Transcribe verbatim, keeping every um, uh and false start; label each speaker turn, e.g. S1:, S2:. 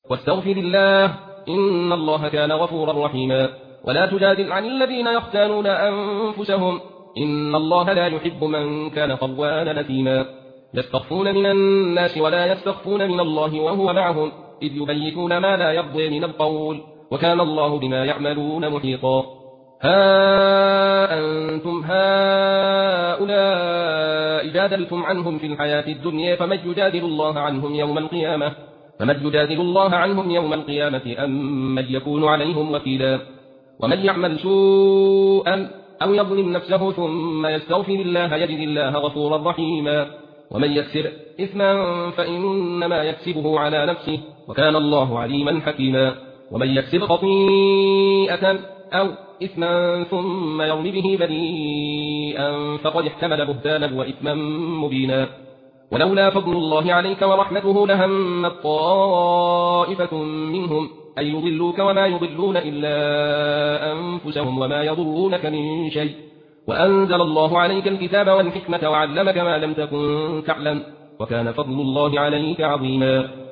S1: واستغفر الله إن الله كان غفورا رحيما. ولا تجادل عن الذين يختانون أنفسهم إن الله لا يحب من كان خوانا نثيما. يستخفون من الناس ولا يستخفون من الله وهو معهم إذ يبيتون ما لا يرضي من القول وكان الله بما يعملون محيطا. ها أنتم هؤلاء جادلتم عنهم في الحياة الدنيا فمن يجادل الله عنهم يوم القيامة فمن يجادل الله عنهم يوم القيامة أم من يكون عليهم وكيلا. ومن يعمل سوءا أو يظلم نفسه ثم يستغفر الله يجد الله غفورا رحيما. ومن يكسر إثما فإنما يكسبه على نفسه وكان الله عليما حكيما. ومن يكسب خطيئة أو إثما ثم يرم به بريئا فقد احتمل بهتانا وإثما مبينا. ولولا فضل الله عليك ورحمته لهمت طائفة منهم أن يضلوك وما يضلون إلا أنفسهم وما يضرونك من شيء وأنزل الله عليك الكتاب والحكمة وعلمك ما لم تكن تعلم وكان فضل الله عليك عظيما.